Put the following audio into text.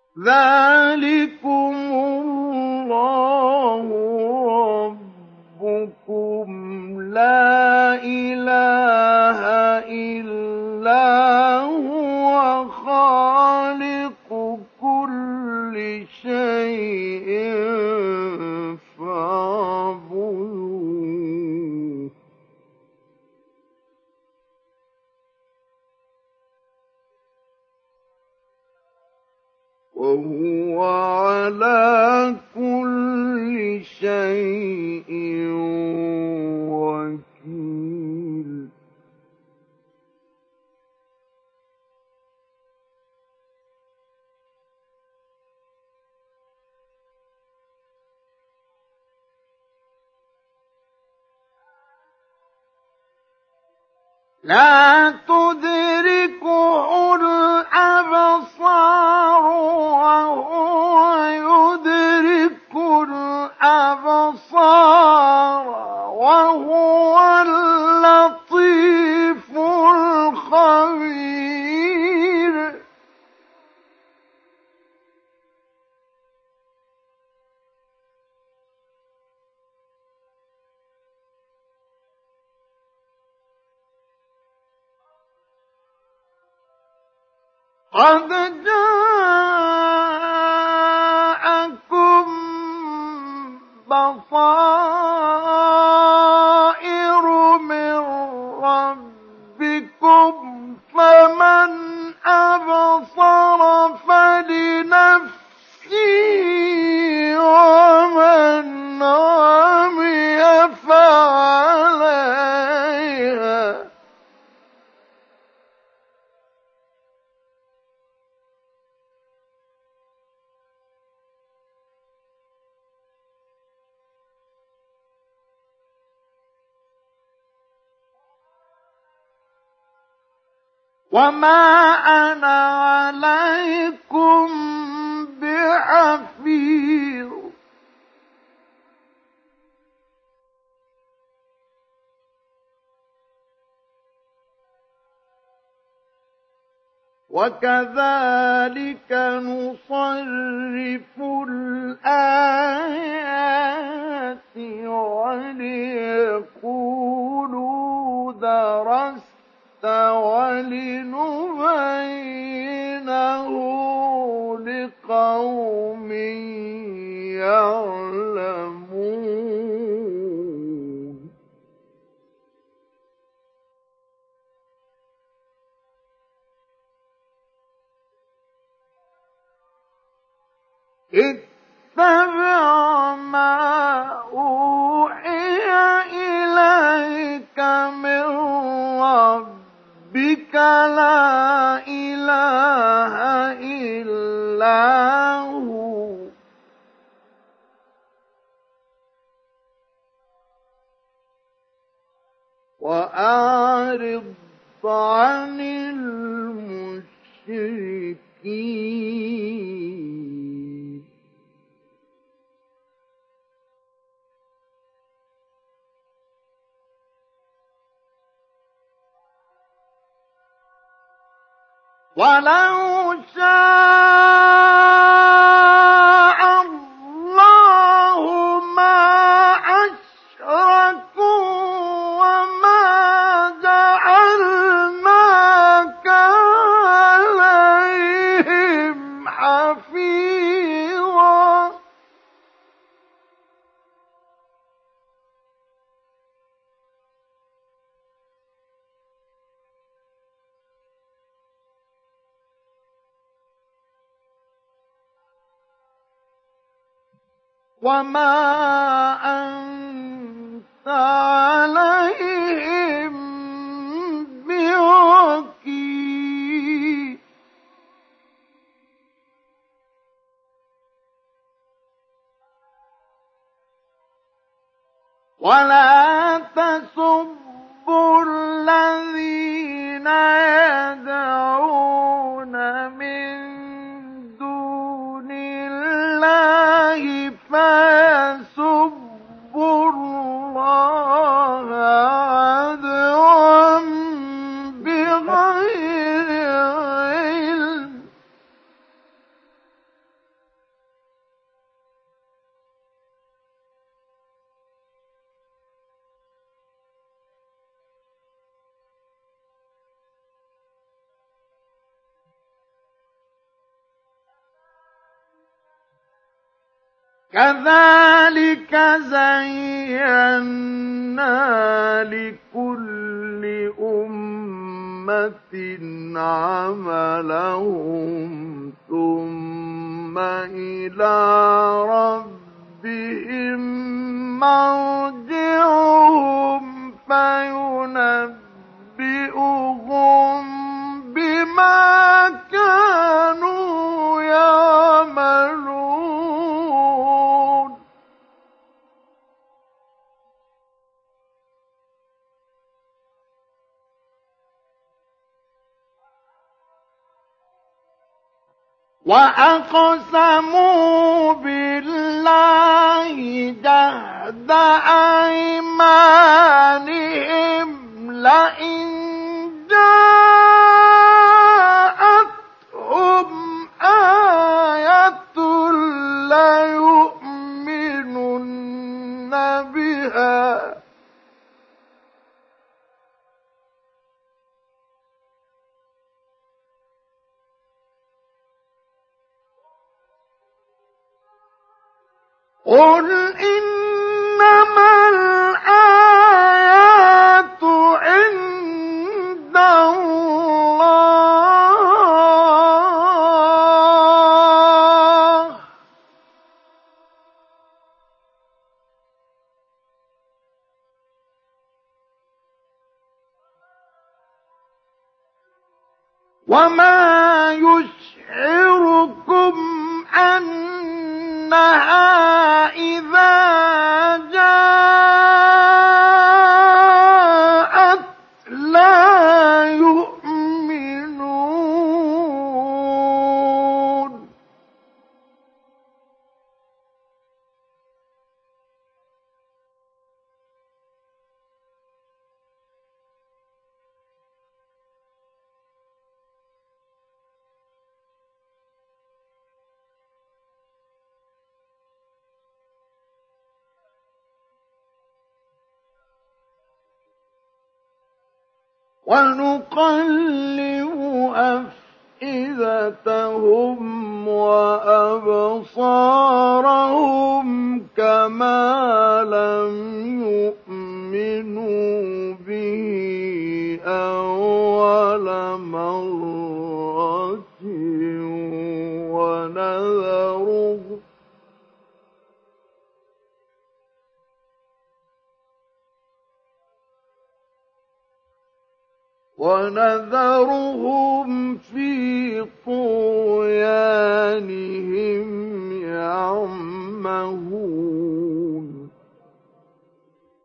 ذَٰلِكُمُ اللَّهُ رَبُّكُمْ لَا إِلَٰهَ إِلَّا هُوَ خَالِقُ كُلِّ شَيْءٍ فَاعْبُدُوهُ ۚ وَهُوَ عَلَىٰ كُلِّ شَيْءٍ وَكِيلٌ لَا تُدْرِكُهُ الْأَبْصَارُ وَهُوَ يُدْرِكُ الْأَبْصَارَ وَهُوَ اللَّطِيفُ الْخَبِيرُ قَدْ جَاءَكُم بَصَائِرُ مِن رَّبِّكُمْ ۖ فَمَنْ أَبْصَرَ فَلِنَفْسِهِ وَمَنْ عَمِيَ فَعَلَيْهَا ۚ وَمَا أَنَا عَلَيْكُم بِحَفِيظٍ وَكَذَٰلِكَ نُصَرِّفُ الْآيَاتِ وَلِيَقُولُوا دَرَسْتَ وَلِنُبَيِّنَهُ لِقَوْمٍ يَعْلَمُونَ اتَّبِعْ مَا أُوحِيَ إِلَيْكَ مِن رَّبِّكَ لَا إِلَٰهَ إِلَّا هُوَ ۖ وَأَعْرِضْ عَنِ الْمُشْرِكِينَ وَلَوْ شَاءَ اللَّهُ مَا أَشْرَكُوا وَمَا جَعَلْنَاكَ عَلَيْهِمْ حَفِيظًا وَمَا أَنتَ عَلَيْهِم بِوَكِيلٍ وَلَا تَسُبُّوا الَّذِينَ يَدْعُونَ مِن دُونِ اللَّهِ فَيَسُبُّوا اللَّهَ عَدْوًا بِغَيْرِ عِلْمٍ كذلك زينا لكل أمة عملهم ثم إلى ربهم مرجعهم فينبئهم بما كانوا يعملون. وأقسموا بالله جهد أيمانهم لئن جاءتهم آية ليؤمنن بها قل إنما الآيات عند الله وما يشعركم أنها إذا جاءت لا يؤمنون. ونقلب أفئدتهم وأبصارهم كما لم يؤمنوا به أول مرة ونذرهم في طغيانهم